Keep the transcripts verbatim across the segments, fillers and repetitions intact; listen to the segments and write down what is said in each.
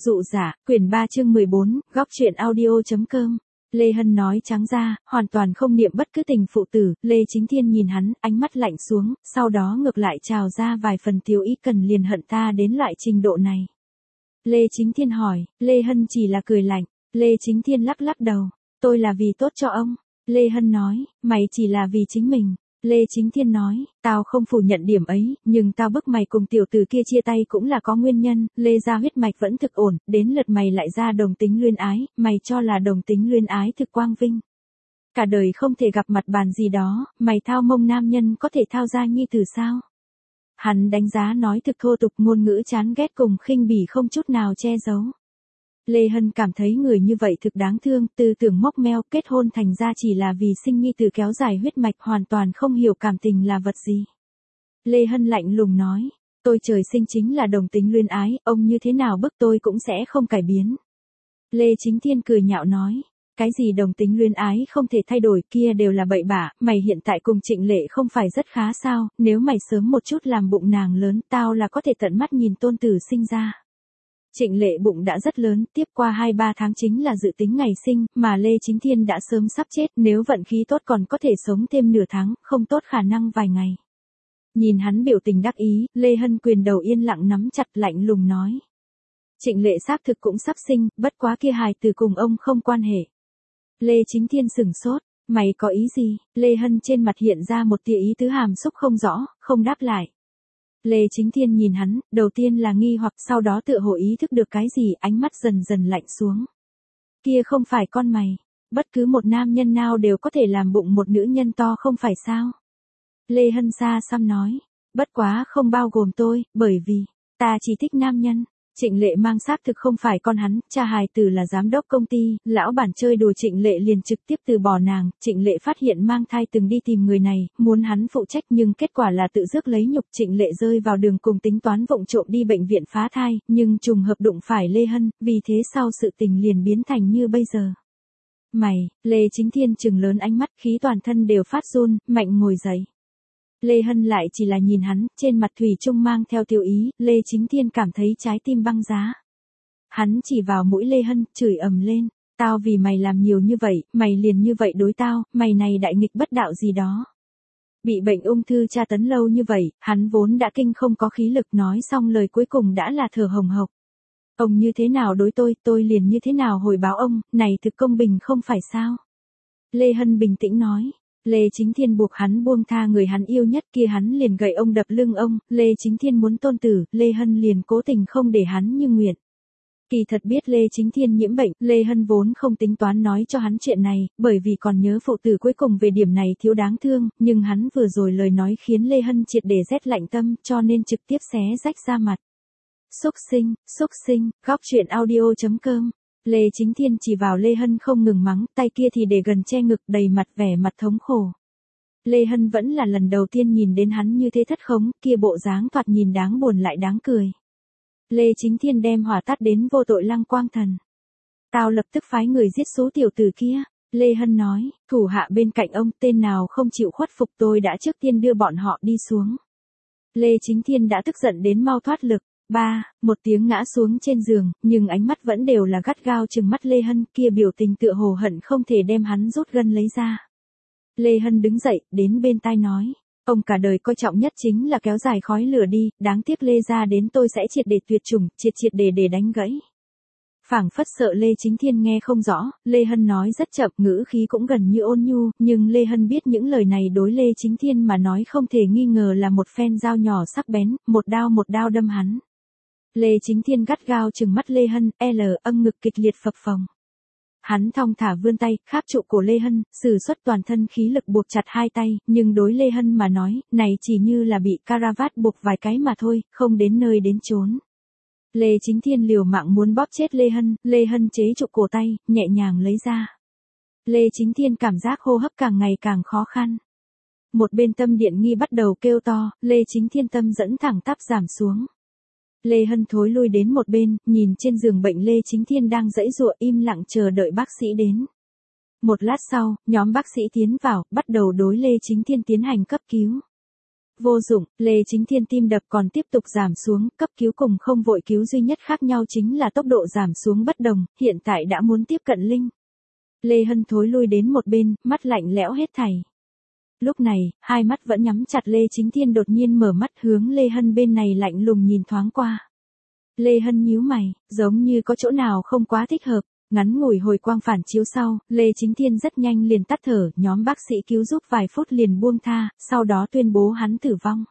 Dụ giả, quyển ba chương mười bốn, góc truyện audio.com. Lê Hân nói trắng ra, hoàn toàn không niệm bất cứ tình phụ tử. Lê Chính Thiên nhìn hắn, ánh mắt lạnh xuống, sau đó ngược lại trào ra vài phần tiêu ý cần liền hận ta đến loại trình độ này. Lê Chính Thiên hỏi, Lê Hân chỉ là cười lạnh. Lê Chính Thiên lắc lắc đầu, tôi là vì tốt cho ông. Lê Hân nói, mày chỉ là vì chính mình. Lê Chính Thiên nói, tao không phủ nhận điểm ấy, nhưng tao bức mày cùng tiểu tử kia chia tay cũng là có nguyên nhân. Lê gia huyết mạch vẫn thực ổn, đến lượt mày lại ra đồng tính luyến ái, mày cho là đồng tính luyến ái thực quang vinh. Cả đời không thể gặp mặt bàn gì đó, mày thao mông nam nhân có thể thao ra nhi tử sao? Hắn đánh giá nói thực thô tục, ngôn ngữ chán ghét cùng khinh bỉ không chút nào che giấu. Lê Hân cảm thấy người như vậy thực đáng thương, tư tưởng mốc meo, kết hôn thành ra chỉ là vì sinh nhi tử kéo dài huyết mạch, hoàn toàn không hiểu cảm tình là vật gì. Lê Hân lạnh lùng nói, tôi trời sinh chính là đồng tính luyến ái, ông như thế nào bức tôi cũng sẽ không cải biến. Lê Chính Thiên cười nhạo nói, cái gì đồng tính luyến ái không thể thay đổi, kia đều là bậy bạ, mày hiện tại cùng Trịnh Lệ không phải rất khá sao, nếu mày sớm một chút làm bụng nàng lớn, tao là có thể tận mắt nhìn tôn tử sinh ra. Trịnh Lệ bụng đã rất lớn, tiếp qua hai ba tháng chính là dự tính ngày sinh, mà Lê Chính Thiên đã sớm sắp chết, nếu vận khí tốt còn có thể sống thêm nửa tháng, không tốt khả năng vài ngày. Nhìn hắn biểu tình đắc ý, Lê Hân quyền đầu yên lặng nắm chặt, lạnh lùng nói. Trịnh Lệ xác thực cũng sắp sinh, bất quá kia hài từ cùng ông không quan hệ. Lê Chính Thiên sửng sốt, mày có ý gì? Lê Hân trên mặt hiện ra một tia ý tứ hàm xúc không rõ, không đáp lại. Lê Chính Thiên nhìn hắn, đầu tiên là nghi hoặc, sau đó tựa hồ ý thức được cái gì, ánh mắt dần dần lạnh xuống. Kia không phải con mày, bất cứ một nam nhân nào đều có thể làm bụng một nữ nhân to không phải sao? Lê Hân xa xăm nói, bất quá không bao gồm tôi, bởi vì, ta chỉ thích nam nhân. Trịnh Lệ mang xác thực không phải con hắn, cha hài tử là giám đốc công ty, lão bản chơi đùa Trịnh Lệ liền trực tiếp từ bỏ nàng. Trịnh Lệ phát hiện mang thai từng đi tìm người này, muốn hắn phụ trách nhưng kết quả là tự rước lấy nhục. Trịnh Lệ rơi vào đường cùng tính toán vụng trộm đi bệnh viện phá thai, nhưng trùng hợp đụng phải Lê Hân, vì thế sau sự tình liền biến thành như bây giờ. Mày, Lê Chính Thiên trừng lớn ánh mắt, khí toàn thân đều phát run, mạnh ngồi dậy. Lê Hân lại chỉ là nhìn hắn, trên mặt thủy chung mang theo tiêu ý, Lê Chính Thiên cảm thấy trái tim băng giá. Hắn chỉ vào mũi Lê Hân, chửi ầm lên, tao vì mày làm nhiều như vậy, mày liền như vậy đối tao, mày này đại nghịch bất đạo gì đó. Bị bệnh ung thư tra tấn lâu như vậy, hắn vốn đã kinh không có khí lực, nói xong lời cuối cùng đã là thở hồng hộc. Ông như thế nào đối tôi, tôi liền như thế nào hồi báo ông, này thực công bình không phải sao? Lê Hân bình tĩnh nói. Lê Chính Thiên buộc hắn buông tha người hắn yêu nhất, kia hắn liền gậy ông đập lưng ông. Lê Chính Thiên muốn tôn tử, Lê Hân liền cố tình không để hắn như nguyện. Kỳ thật biết Lê Chính Thiên nhiễm bệnh, Lê Hân vốn không tính toán nói cho hắn chuyện này, bởi vì còn nhớ phụ tử cuối cùng về điểm này thiếu đáng thương, nhưng hắn vừa rồi lời nói khiến Lê Hân triệt để rét lạnh tâm, cho nên trực tiếp xé rách ra mặt. Xúc sinh, xúc sinh, góc truyện audio.com. Lê Chính Thiên chỉ vào Lê Hân không ngừng mắng, tay kia thì để gần che ngực, đầy mặt vẻ mặt thống khổ. Lê Hân vẫn là lần đầu tiên nhìn đến hắn như thế thất khống, kia bộ dáng thoạt nhìn đáng buồn lại đáng cười. Lê Chính Thiên đem hỏa tắt đến vô tội Lăng Quang Thần. Tao lập tức phái người giết số tiểu tử kia. Lê Hân nói, thủ hạ bên cạnh ông, tên nào không chịu khuất phục tôi đã trước tiên đưa bọn họ đi xuống. Lê Chính Thiên đã tức giận đến mau thoát lực. Ba, một tiếng ngã xuống trên giường, nhưng ánh mắt vẫn đều là gắt gao trừng mắt Lê Hân, kia biểu tình tựa hồ hận không thể đem hắn rút gân lấy ra. Lê Hân đứng dậy, đến bên tai nói, ông cả đời coi trọng nhất chính là kéo dài khói lửa đi, đáng tiếc Lê gia đến tôi sẽ triệt để tuyệt chủng, triệt triệt để để đánh gãy. Phảng phất sợ Lê Chính Thiên nghe không rõ, Lê Hân nói rất chậm, ngữ khí cũng gần như ôn nhu, nhưng Lê Hân biết những lời này đối Lê Chính Thiên mà nói không thể nghi ngờ là một phen dao nhỏ sắc bén, một đao một đao đâm hắn. Lê Chính Thiên gắt gao trừng mắt Lê Hân, L âm ngực kịch liệt phập phồng. Hắn thong thả vươn tay, kháp trụ cổ Lê Hân, sử xuất toàn thân khí lực buộc chặt hai tay, nhưng đối Lê Hân mà nói, này chỉ như là bị caravat buộc vài cái mà thôi, không đến nơi đến chốn. Lê Chính Thiên liều mạng muốn bóp chết Lê Hân, Lê Hân chế trụ cổ tay, nhẹ nhàng lấy ra. Lê Chính Thiên cảm giác hô hấp càng ngày càng khó khăn. Một bên tâm điện nghi bắt đầu kêu to, Lê Chính Thiên tâm dẫn thẳng tắp giảm xuống. Lê Hân thối lui đến một bên, nhìn trên giường bệnh Lê Chính Thiên đang giãy giụa im lặng chờ đợi bác sĩ đến. Một lát sau, nhóm bác sĩ tiến vào, bắt đầu đối Lê Chính Thiên tiến hành cấp cứu. Vô dụng, Lê Chính Thiên tim đập còn tiếp tục giảm xuống, cấp cứu cùng không vội cứu duy nhất khác nhau chính là tốc độ giảm xuống bất đồng, hiện tại đã muốn tiếp cận Linh. Lê Hân thối lui đến một bên, mắt lạnh lẽo hết thảy. Lúc này, hai mắt vẫn nhắm chặt Lê Chính Thiên đột nhiên mở mắt hướng Lê Hân bên này lạnh lùng nhìn thoáng qua. Lê Hân nhíu mày, giống như có chỗ nào không quá thích hợp. Ngắn ngủi hồi quang phản chiếu sau, Lê Chính Thiên rất nhanh liền tắt thở, nhóm bác sĩ cứu giúp vài phút liền buông tha, sau đó tuyên bố hắn tử vong.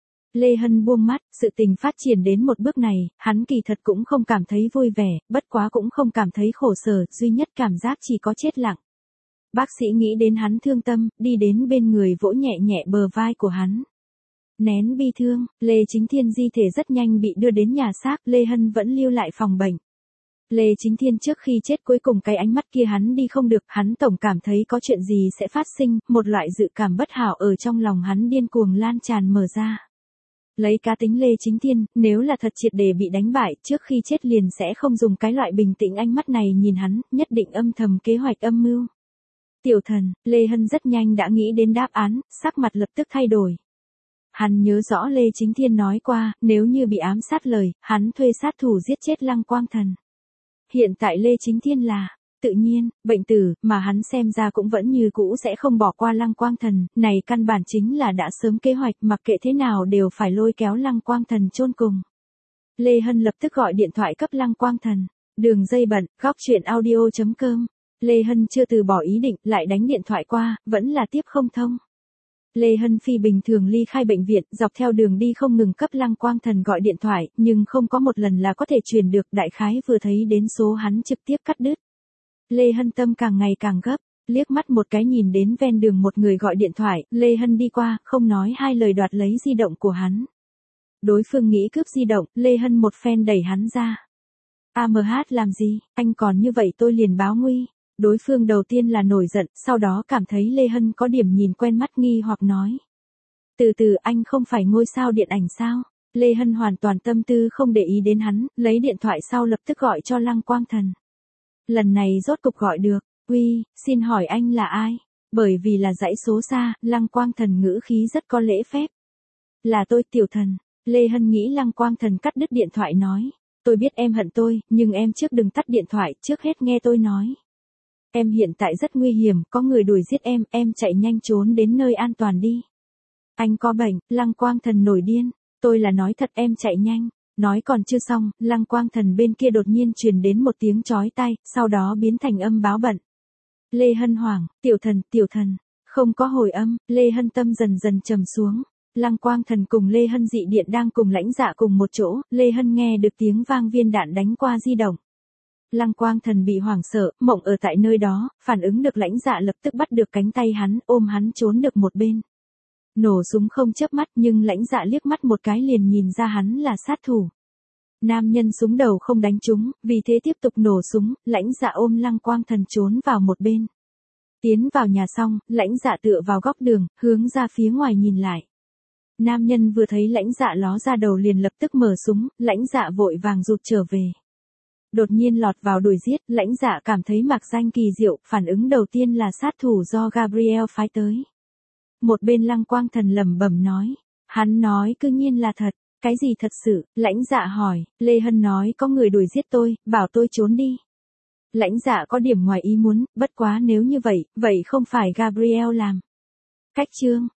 Lê Hân buông mắt, sự tình phát triển đến một bước này, hắn kỳ thật cũng không cảm thấy vui vẻ, bất quá cũng không cảm thấy khổ sở, duy nhất cảm giác chỉ có chết lặng. Bác sĩ nghĩ đến hắn thương tâm, đi đến bên người vỗ nhẹ nhẹ bờ vai của hắn. Nén bi thương, Lê Chính Thiên di thể rất nhanh bị đưa đến nhà xác, Lê Hân vẫn lưu lại phòng bệnh. Lê Chính Thiên trước khi chết cuối cùng cái ánh mắt kia hắn đi không được, hắn tổng cảm thấy có chuyện gì sẽ phát sinh, một loại dự cảm bất hảo ở trong lòng hắn điên cuồng lan tràn mở ra. Lấy cá tính Lê Chính Thiên, nếu là thật triệt để bị đánh bại, trước khi chết liền sẽ không dùng cái loại bình tĩnh ánh mắt này nhìn hắn, nhất định âm thầm kế hoạch âm mưu. Tiểu thần, Lê Hân rất nhanh đã nghĩ đến đáp án, sắc mặt lập tức thay đổi. Hắn nhớ rõ Lê Chính Thiên nói qua, nếu như bị ám sát lời, hắn thuê sát thủ giết chết Lăng Quang Thần. Hiện tại Lê Chính Thiên là, tự nhiên, bệnh tử, mà hắn xem ra cũng vẫn như cũ sẽ không bỏ qua Lăng Quang Thần, này căn bản chính là đã sớm kế hoạch, mặc kệ thế nào đều phải lôi kéo Lăng Quang Thần chôn cùng. Lê Hân lập tức gọi điện thoại cấp Lăng Quang Thần, đường dây bận, góc chuyện audio chấm com. Lê Hân chưa từ bỏ ý định, lại đánh điện thoại qua, vẫn là tiếp không thông. Lê Hân Phi bình thường ly khai bệnh viện, dọc theo đường đi không ngừng cấp Lăng Quang Thần gọi điện thoại, nhưng không có một lần là có thể truyền được, đại khái vừa thấy đến số hắn trực tiếp cắt đứt. Lê Hân tâm càng ngày càng gấp, liếc mắt một cái nhìn đến ven đường một người gọi điện thoại, Lê Hân đi qua, không nói hai lời đoạt lấy di động của hắn. Đối phương nghĩ cướp di động, Lê Hân một phen đẩy hắn ra. a em hát làm gì, anh còn như vậy tôi liền báo nguy. Đối phương đầu tiên là nổi giận, sau đó cảm thấy Lê Hân có điểm nhìn quen mắt nghi hoặc nói. Từ từ anh không phải ngôi sao điện ảnh sao? Lê Hân hoàn toàn tâm tư không để ý đến hắn, lấy điện thoại sau lập tức gọi cho Lăng Quang Thần. Lần này rốt cục gọi được, uy, xin hỏi anh là ai? Bởi vì là dãy số xa, Lăng Quang Thần ngữ khí rất có lễ phép. Là tôi Tiểu Thần, Lê Hân nghĩ Lăng Quang Thần cắt đứt điện thoại nói. Tôi biết em hận tôi, nhưng em trước đừng tắt điện thoại, trước hết nghe tôi nói. Em hiện tại rất nguy hiểm, có người đuổi giết em, em chạy nhanh trốn đến nơi an toàn đi. Anh có bệnh, Lăng Quang Thần nổi điên, tôi là nói thật em chạy nhanh. Nói còn chưa xong, Lăng Quang Thần bên kia đột nhiên truyền đến một tiếng chói tai, sau đó biến thành âm báo bận. Lê Hân hoảng, Tiểu Thần, Tiểu Thần, không có hồi âm, Lê Hân tâm dần dần trầm xuống. Lăng Quang Thần cùng Lê Hân dị điện đang cùng lãnh dạ cùng một chỗ, Lê Hân nghe được tiếng vang viên đạn đánh qua di động. Lăng Quang Thần bị hoảng sợ, mộng ở tại nơi đó, phản ứng được lãnh dạ lập tức bắt được cánh tay hắn, ôm hắn trốn được một bên. Nổ súng không chớp mắt nhưng lãnh dạ liếc mắt một cái liền nhìn ra hắn là sát thủ. Nam nhân súng đầu không đánh trúng, vì thế tiếp tục nổ súng, lãnh dạ ôm Lăng Quang Thần trốn vào một bên. Tiến vào nhà xong, lãnh dạ tựa vào góc đường, hướng ra phía ngoài nhìn lại. Nam nhân vừa thấy lãnh dạ ló ra đầu liền lập tức mở súng, lãnh dạ vội vàng rụt trở về. Đột nhiên lọt vào đuổi giết, lãnh dạ cảm thấy mạc danh kỳ diệu, phản ứng đầu tiên là sát thủ do Gabriel phái tới. Một bên Lăng Quang Thần lẩm bẩm nói, hắn nói cư nhiên là thật, cái gì thật sự, lãnh dạ hỏi, Lê Hân nói có người đuổi giết tôi, bảo tôi trốn đi. Lãnh dạ có điểm ngoài ý muốn, bất quá nếu như vậy, vậy không phải Gabriel làm. Cách chương,